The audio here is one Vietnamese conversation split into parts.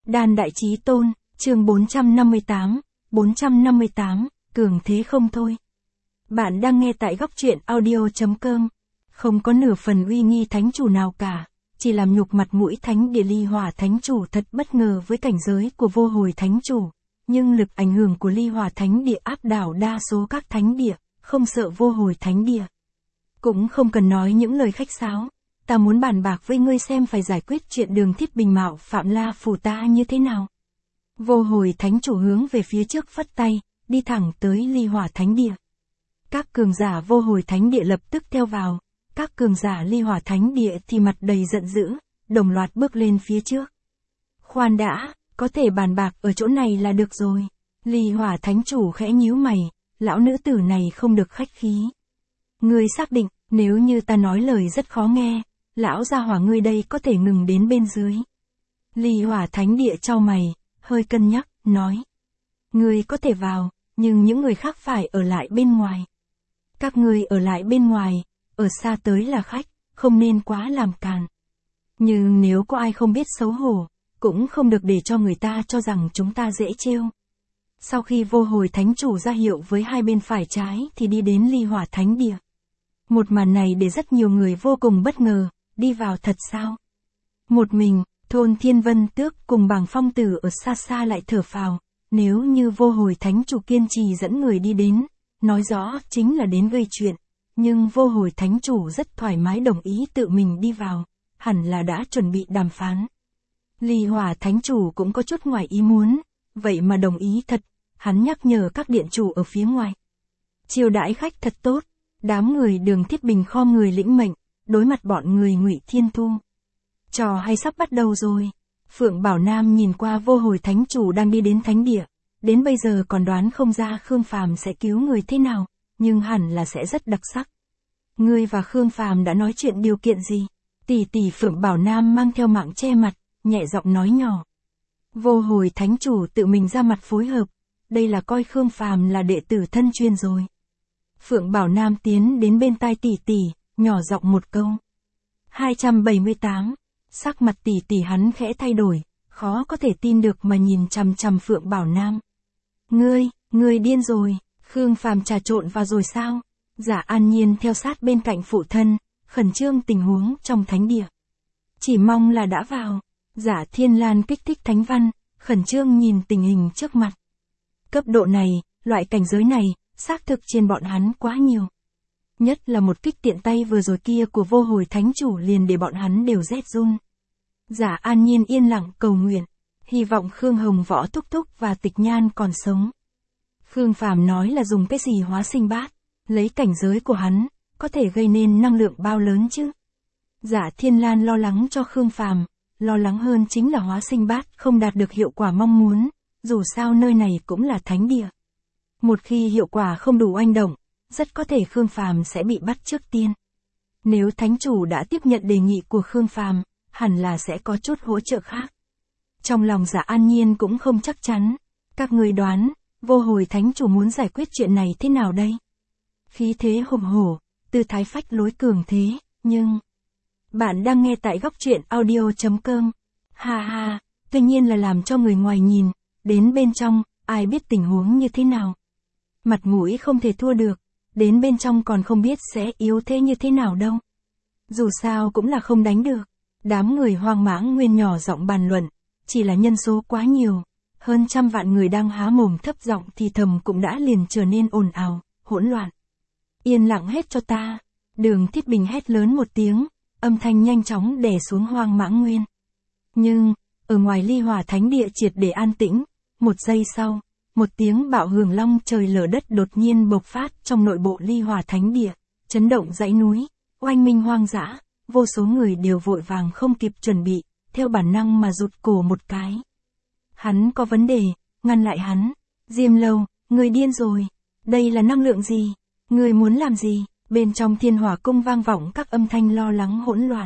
Đan Đại Chí Tôn, chương 458, cường thế không thôi. Bạn đang nghe tại góc truyện audio.com. Không có nửa phần uy nghi thánh chủ nào cả, chỉ làm nhục mặt mũi thánh địa. Ly Hỏa Thánh Chủ thật bất ngờ với cảnh giới của Vô Hồi Thánh Chủ, nhưng lực ảnh hưởng của Ly Hỏa Thánh Địa áp đảo đa số các thánh địa, không sợ Vô Hồi Thánh Địa. Cũng không cần nói những lời khách sáo, ta muốn bàn bạc với ngươi xem phải giải quyết chuyện Đường Thiết Bình mạo phạm La Phủ ta như thế nào. Vô Hồi Thánh Chủ hướng về phía trước phất tay, đi thẳng tới Ly Hỏa Thánh Địa. Các cường giả Vô Hồi Thánh Địa lập tức theo vào, các cường giả Ly Hỏa Thánh Địa thì mặt đầy giận dữ, đồng loạt bước lên phía trước. Khoan đã, có thể bàn bạc ở chỗ này là được rồi. Ly Hỏa Thánh Chủ khẽ nhíu mày, lão nữ tử này không được khách khí. Ngươi xác định, nếu như ta nói lời rất khó nghe, lão gia hỏa ngươi đây có thể ngừng đến bên dưới. Ly Hỏa Thánh Địa chau mày, hơi cân nhắc, nói. Ngươi có thể vào, nhưng những người khác phải ở lại bên ngoài. Các ngươi ở lại bên ngoài, ở xa tới là khách, không nên quá làm càn. Nhưng nếu có ai không biết xấu hổ, cũng không được để cho người ta cho rằng chúng ta dễ trêu. Sau khi Vô Hồi Thánh Chủ ra hiệu với hai bên phải trái thì đi đến Ly Hỏa Thánh Địa. Một màn này để rất nhiều người vô cùng bất ngờ, đi vào thật sao? Một mình, Thôn Thiên Vân Tước cùng Bàng Phong Tử ở xa xa lại thở phào, nếu như Vô Hồi Thánh Chủ kiên trì dẫn người đi đến, nói rõ chính là đến gây chuyện, nhưng Vô Hồi Thánh Chủ rất thoải mái đồng ý tự mình đi vào, hẳn là đã chuẩn bị đàm phán. Ly Hỏa Thánh Chủ cũng có chút ngoài ý muốn, vậy mà đồng ý thật, hắn nhắc nhở các điện chủ ở phía ngoài. Chiêu đãi khách thật tốt, đám người Đường Thiết Bình khom người lĩnh mệnh, đối mặt bọn người Ngụy Thiên Thu. Trò hay sắp bắt đầu rồi. Phượng Bảo Nam nhìn qua Vô Hồi Thánh Chủ đang đi đến thánh địa, đến bây giờ còn đoán không ra Khương Phàm sẽ cứu người thế nào, nhưng hẳn là sẽ rất đặc sắc. Ngươi và Khương Phàm đã nói chuyện điều kiện gì? Tỷ tỷ Phượng Bảo Nam mang theo mạng che mặt, nhẹ giọng nói nhỏ. Vô Hồi Thánh Chủ tự mình ra mặt phối hợp, đây là coi Khương Phàm là đệ tử thân chuyên rồi. Phượng Bảo Nam tiến đến bên tai tỷ tỷ, nhỏ giọng một câu. 278, sắc mặt tỷ tỷ hắn khẽ thay đổi, khó có thể tin được mà nhìn chằm chằm Phượng Bảo Nam. Ngươi điên rồi, Khương Phàm trà trộn vào rồi sao? Giả An Nhiên theo sát bên cạnh phụ thân, khẩn trương tình huống trong thánh địa. Chỉ mong là đã vào. Giả Thiên Lan kích thích thánh văn, khẩn trương nhìn tình hình trước mặt. Cấp độ này, loại cảnh giới này, xác thực trên bọn hắn quá nhiều. Nhất là một kích tiện tay vừa rồi kia của Vô Hồi Thánh Chủ liền để bọn hắn đều rét run. Giả An Nhiên yên lặng cầu nguyện, hy vọng Khương Hồng Võ thúc thúc và Tịch Nhan còn sống. Khương Phàm nói là dùng cái gì hóa sinh bát, lấy cảnh giới của hắn, có thể gây nên năng lượng bao lớn chứ. Giả Thiên Lan lo lắng cho Khương Phàm, lo lắng hơn chính là hóa sinh bát không đạt được hiệu quả mong muốn, dù sao nơi này cũng là thánh địa. Một khi hiệu quả không đủ oanh động, rất có thể Khương Phàm sẽ bị bắt trước tiên. Nếu Thánh Chủ đã tiếp nhận đề nghị của Khương Phàm, hẳn là sẽ có chút hỗ trợ khác. Trong lòng Giả An Nhiên cũng không chắc chắn. Các người đoán, Vô Hồi Thánh Chủ muốn giải quyết chuyện này thế nào đây? Khí thế hùng hổ, tư thái phách lối cường thế, nhưng... Bạn đang nghe tại góc truyện audio.com. Ha ha, tuy nhiên là làm cho người ngoài nhìn, đến bên trong, ai biết tình huống như thế nào. Mặt mũi không thể thua được, đến bên trong còn không biết sẽ yếu thế như thế nào đâu. Dù sao cũng là không đánh được. Đám người Hoang Mãng Nguyên nhỏ giọng bàn luận, chỉ là nhân số quá nhiều, hơn 100 vạn người đang há mồm thấp giọng thì thầm cũng đã liền trở nên ồn ào, hỗn loạn. Yên lặng hết cho ta. Đường Thiết Bình hét lớn một tiếng, âm thanh nhanh chóng đè xuống Hoang Mãng Nguyên. Nhưng, ở ngoài Ly Hỏa Thánh Địa triệt để an tĩnh, một giây sau, một tiếng bạo hưởng long trời lở đất đột nhiên bộc phát trong nội bộ Ly Hỏa Thánh Địa, chấn động dãy núi, oanh minh hoang dã, vô số người đều vội vàng không kịp chuẩn bị, theo bản năng mà rụt cổ một cái. Hắn có vấn đề, ngăn lại hắn. Diêm Lâu, người điên rồi, đây là năng lượng gì? Người muốn làm gì? Bên trong Thiên Hỏa Cung vang vọng các âm thanh lo lắng hỗn loạn.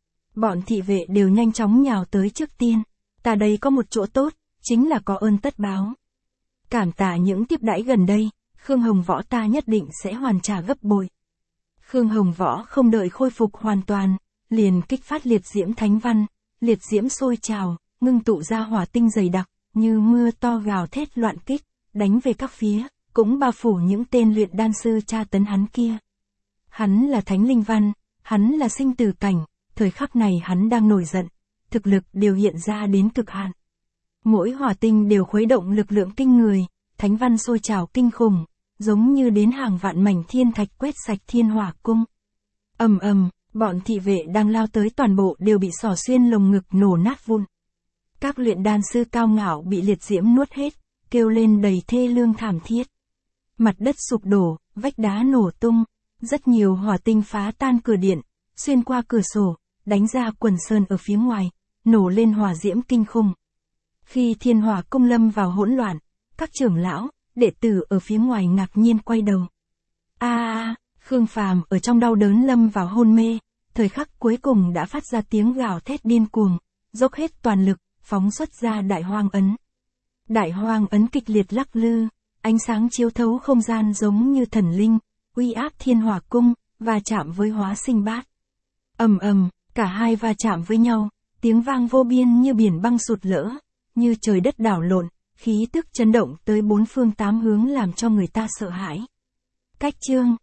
Bọn thị vệ đều nhanh chóng nhào tới trước tiên. Ta đây có một chỗ tốt, chính là có ơn tất báo. Cảm tạ những tiếp đãi gần đây, Khương Hồng Võ ta nhất định sẽ hoàn trả gấp bội. Khương Hồng Võ không đợi khôi phục hoàn toàn, liền kích phát liệt diễm thánh văn, liệt diễm sôi trào, ngưng tụ ra hỏa tinh dày đặc, như mưa to gào thét loạn kích, đánh về các phía, cũng bao phủ những tên luyện đan sư tra tấn hắn kia. Hắn là thánh linh văn, hắn là sinh tử cảnh, thời khắc này hắn đang nổi giận, thực lực đều hiện ra đến cực hạn. Mỗi hỏa tinh đều khuấy động lực lượng kinh người, thánh văn sôi trào kinh khủng, giống như đến hàng vạn mảnh thiên thạch quét sạch thiên hỏa cung. Ầm ầm, bọn thị vệ đang lao tới toàn bộ đều bị xỏ xuyên lồng ngực nổ nát vụn. Các luyện đan sư cao ngạo bị liệt diễm nuốt hết, kêu lên đầy thê lương thảm thiết. Mặt đất sụp đổ, vách đá nổ tung, rất nhiều hỏa tinh phá tan cửa điện, xuyên qua cửa sổ, đánh ra quần sơn ở phía ngoài, nổ lên hỏa diễm kinh khủng. Khi thiên hỏa cung lâm vào hỗn loạn, các trưởng lão, đệ tử ở phía ngoài ngạc nhiên quay đầu. Khương Phàm ở trong đau đớn lâm vào hôn mê, thời khắc cuối cùng đã phát ra tiếng gào thét điên cuồng, dốc hết toàn lực, phóng xuất ra đại hoang ấn. Đại hoang ấn kịch liệt lắc lư, ánh sáng chiếu thấu không gian giống như thần linh, uy áp thiên hỏa cung, và chạm với hóa sinh bát. Ầm ầm, cả hai va chạm với nhau, tiếng vang vô biên như biển băng sụt lỡ, như trời đất đảo lộn, khí tức chấn động tới bốn phương tám hướng làm cho người ta sợ hãi. Cách chương